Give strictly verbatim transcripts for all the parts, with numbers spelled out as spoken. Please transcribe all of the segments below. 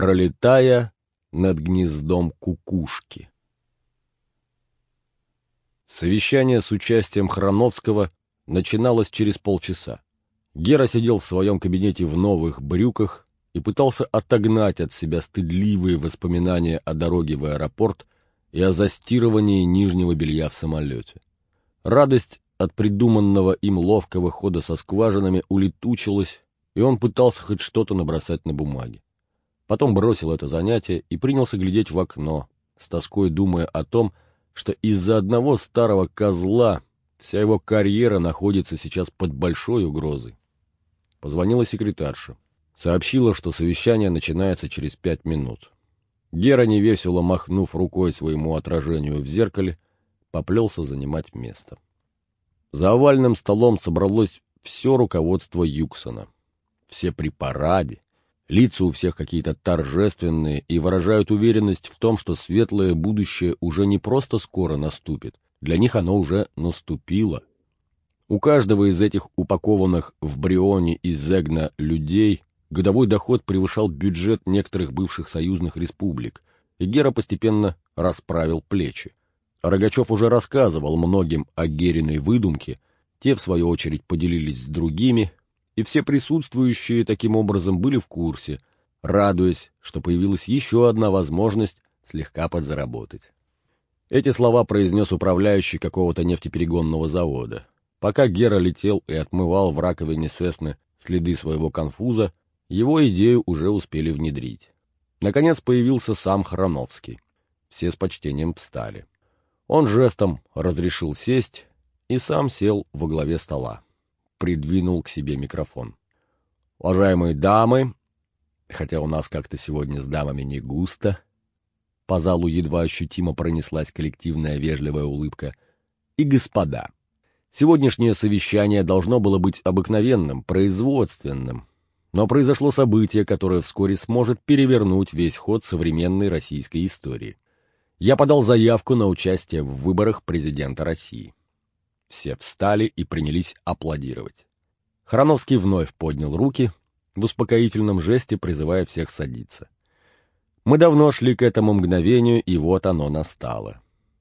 пролетая над гнездом кукушки. Совещание с участием Храновского начиналось через полчаса. Гера сидел в своем кабинете в новых брюках и пытался отогнать от себя стыдливые воспоминания о дороге в аэропорт и о застирывании нижнего белья в самолете. Радость от придуманного им ловкого хода со скважинами улетучилась, и он пытался хоть что-то набросать на бумаге. Потом бросил это занятие и принялся глядеть в окно, с тоской думая о том, что из-за одного старого козла вся его карьера находится сейчас под большой угрозой. Позвонила секретарша. Сообщила, что совещание начинается через пять минут. Гера, невесело махнув рукой своему отражению в зеркале, поплелся занимать место. За овальным столом собралось все руководство Юксона. Все при параде. Лица у всех какие-то торжественные и выражают уверенность в том, что светлое будущее уже не просто скоро наступит, для них оно уже наступило. У каждого из этих упакованных в Брионе и Зегна людей годовой доход превышал бюджет некоторых бывших союзных республик, и Гера постепенно расправил плечи. Рогачев уже рассказывал многим о Гериной выдумке, те, в свою очередь, поделились с другими, и все присутствующие таким образом были в курсе, радуясь, что появилась еще одна возможность слегка подзаработать. Эти слова произнес управляющий какого-то нефтеперегонного завода. Пока Гера летел и отмывал в раковине Сесны следы своего конфуза, его идею уже успели внедрить. Наконец появился сам Храновский. Все с почтением встали. Он жестом разрешил сесть и сам сел во главе стола. Придвинул к себе микрофон. «Уважаемые дамы, хотя у нас как-то сегодня с дамами не густо», по залу едва ощутимо пронеслась коллективная вежливая улыбка, «и господа, сегодняшнее совещание должно было быть обыкновенным, производственным, но произошло событие, которое вскоре сможет перевернуть весь ход современной российской истории. Я подал заявку на участие в выборах президента России». Все встали и принялись аплодировать. Храновский вновь поднял руки, в успокоительном жесте призывая всех садиться. Мы давно шли к этому мгновению, и вот оно настало.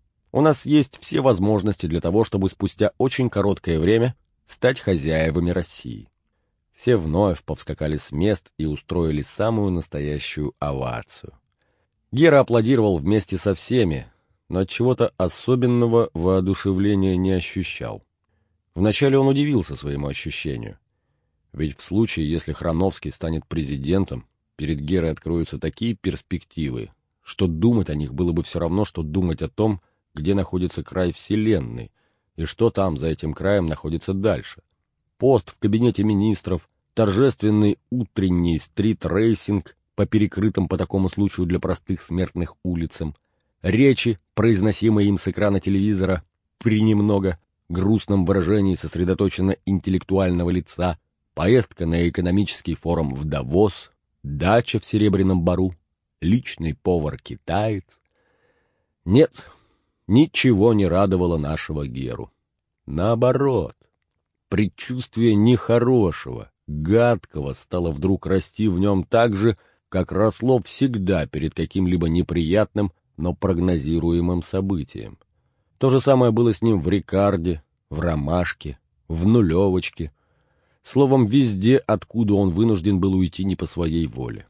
У нас есть все возможности для того, чтобы спустя очень короткое время стать хозяевами России. Все вновь повскакали с мест и устроили самую настоящую овацию. Гера аплодировал вместе со всеми, но от чего-то особенного воодушевления не ощущал. Вначале он удивился своему ощущению. Ведь в случае, если Храновский станет президентом, перед Герой откроются такие перспективы, что думать о них было бы все равно, что думать о том, где находится край Вселенной, и что там за этим краем находится дальше. Пост в кабинете министров, торжественный утренний стрит-рейсинг по перекрытым по такому случаю для простых смертных улицам, речи, произносимые им с экрана телевизора при немного грустном выражении сосредоточенно-интеллектуального лица, поездка на экономический форум в Давос, дача в Серебряном Бору, личный повар-китаец. Нет, ничего не радовало нашего Геру. Наоборот, предчувствие нехорошего, гадкого стало вдруг расти в нем так же, как росло всегда перед каким-либо неприятным, но прогнозируемым событием. То же самое было с ним в Рикарде, в Ромашке, в Нулевочке. Словом, везде, откуда он вынужден был уйти не по своей воле.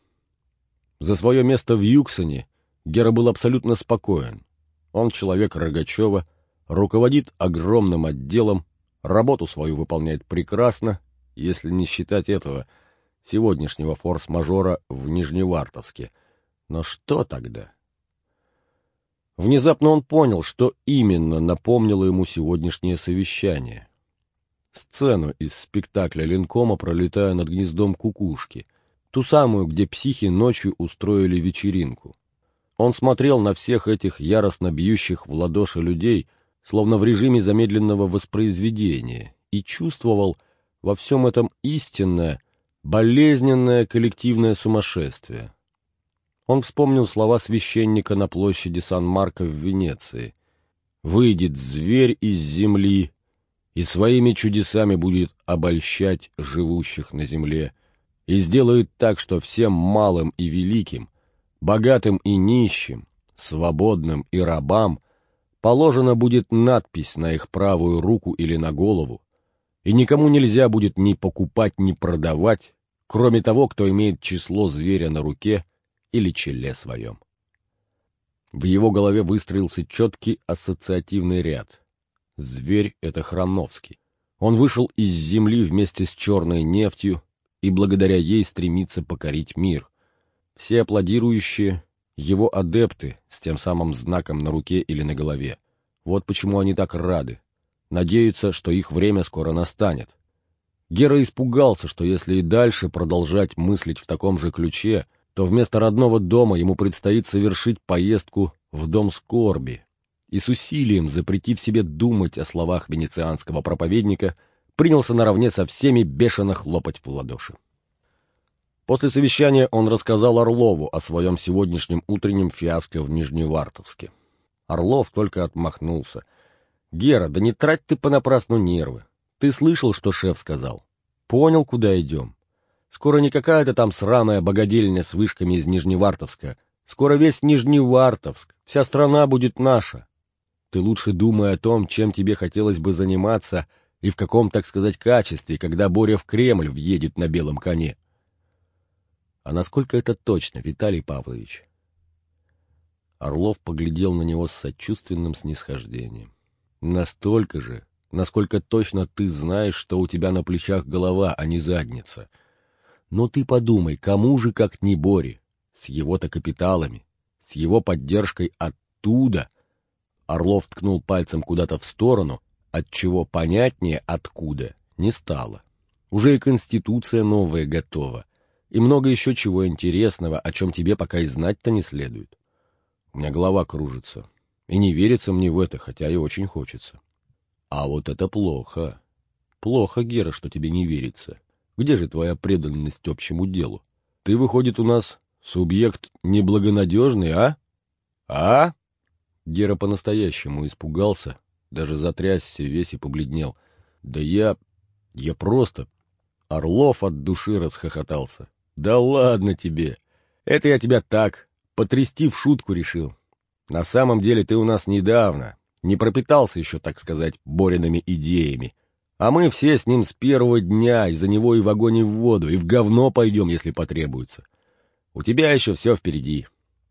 За свое место в Юксоне Гера был абсолютно спокоен. Он человек Рогачева, руководит огромным отделом, работу свою выполняет прекрасно, если не считать этого сегодняшнего форс-мажора в Нижневартовске. Но что тогда? Внезапно он понял, что именно напомнило ему сегодняшнее совещание. Сцену из спектакля Ленкома «Пролетая над гнездом кукушки», ту самую, где психи ночью устроили вечеринку. Он смотрел на всех этих яростно бьющих в ладоши людей, словно в режиме замедленного воспроизведения, и чувствовал во всем этом истинное, болезненное коллективное сумасшествие. Он вспомнил слова священника на площади Сан-Марко в Венеции. «Выйдет зверь из земли и своими чудесами будет обольщать живущих на земле, и сделает так, что всем малым и великим Богатым и нищим, свободным и рабам положена будет надпись на их правую руку или на голову, и никому нельзя будет ни покупать, ни продавать, кроме того, кто имеет число зверя на руке или челе своем. В его голове выстроился четкий ассоциативный ряд. Зверь — это Храновский. Он вышел из земли вместе с черной нефтью и благодаря ей стремится покорить мир. Все аплодирующие — его адепты с тем самым знаком на руке или на голове. Вот почему они так рады. Надеются, что их время скоро настанет. Гера испугался, что если и дальше продолжать мыслить в таком же ключе, то вместо родного дома ему предстоит совершить поездку в дом скорби, и с усилием, запретив себе думать о словах венецианского проповедника, принялся наравне со всеми бешено хлопать в ладоши. После совещания он рассказал Орлову о своем сегодняшнем утреннем фиаско в Нижневартовске. Орлов только отмахнулся. «Гера, да не трать ты понапрасну нервы. Ты слышал, что шеф сказал? Понял, куда идем? Скоро не какая-то там сраная богадельня с вышками из Нижневартовска. Скоро весь Нижневартовск, вся страна будет наша. Ты лучше думай о том, чем тебе хотелось бы заниматься и в каком, так сказать, качестве, когда Боря в Кремль въедет на белом коне». «А насколько это точно, Виталий Павлович?» Орлов поглядел на него с сочувственным снисхождением. «Настолько же, насколько точно ты знаешь, что у тебя на плечах голова, а не задница. Но ты подумай, кому же, как не Боре, с его-то капиталами, с его поддержкой оттуда». Орлов ткнул пальцем куда-то в сторону, отчего понятнее откуда не стало. Уже и конституция новая готова, и много еще чего интересного, о чем тебе пока и знать-то не следует. У меня голова кружится, и не верится мне в это, хотя и очень хочется. А вот это плохо. Плохо, Гера, что тебе не верится. Где же твоя преданность общему делу? Ты, выходит, у нас субъект неблагонадежный, а? А? Гера по-настоящему испугался, даже затрясся весь и побледнел. Да я... я просто... Орлов от души расхохотался. Да ладно тебе. Это я тебя так, потрясти в шутку решил. На самом деле ты у нас недавно, не пропитался еще, так сказать, Бориными идеями. А мы все с ним с первого дня из-за него и в огонь и в воду, и в говно пойдем, если потребуется. У тебя еще все впереди.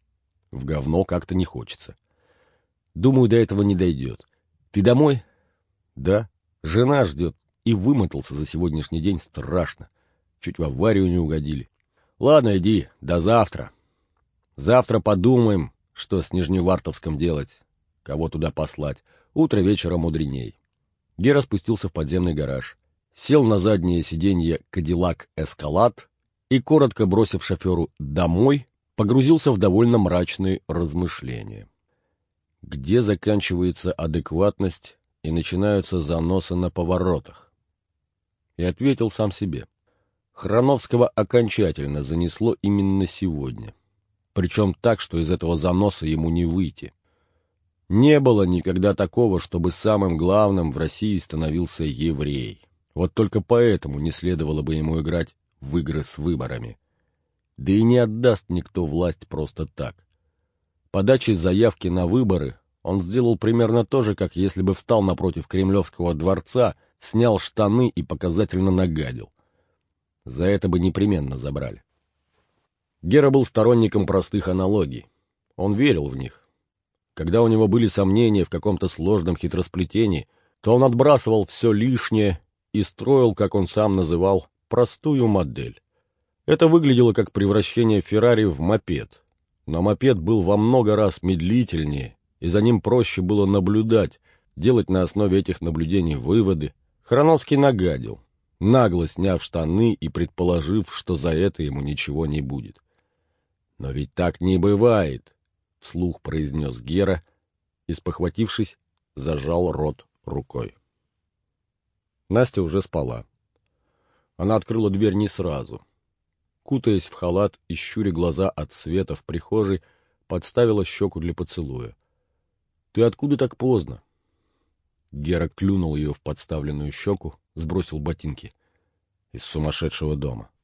В говно как-то не хочется. Думаю, до этого не дойдет. Ты домой? Да. Жена ждет. И вымотался за сегодняшний день страшно. Чуть в аварию не угодили. Ладно, иди, до завтра. Завтра подумаем, что с Нижневартовском делать, кого туда послать. Утро вечера мудреней. Гера спустился в подземный гараж, сел на заднее сиденье Кадиллак Эскалад и, коротко бросив шоферу «домой», погрузился в довольно мрачные размышления. Где заканчивается адекватность и начинаются заносы на поворотах? И ответил сам себе. Храновского окончательно занесло именно сегодня. Причем так, что из этого заноса ему не выйти. Не было никогда такого, чтобы самым главным в России становился еврей. Вот только поэтому не следовало бы ему играть в игры с выборами. Да и не отдаст никто власть просто так. Подачей заявки на выборы он сделал примерно то же, как если бы встал напротив Кремлевского дворца, снял штаны и показательно нагадил. За это бы непременно забрали. Гера был сторонником простых аналогий. Он верил в них. Когда у него были сомнения в каком-то сложном хитросплетении, то он отбрасывал все лишнее и строил, как он сам называл, простую модель. Это выглядело как превращение Феррари в мопед. Но мопед был во много раз медлительнее, и за ним проще было наблюдать, делать на основе этих наблюдений выводы. Храновский нагадил, нагло сняв штаны и предположив, что за это ему ничего не будет. «Но ведь так не бывает», — вслух произнес Гера и, спохватившись, зажал рот рукой. Настя уже спала. Она открыла дверь не сразу. Кутаясь в халат и щуря глаза от света в прихожей, подставила щеку для поцелуя. «Ты откуда так поздно?» Гера клюнул ее в подставленную щеку, сбросил ботинки. «Из сумасшедшего дома».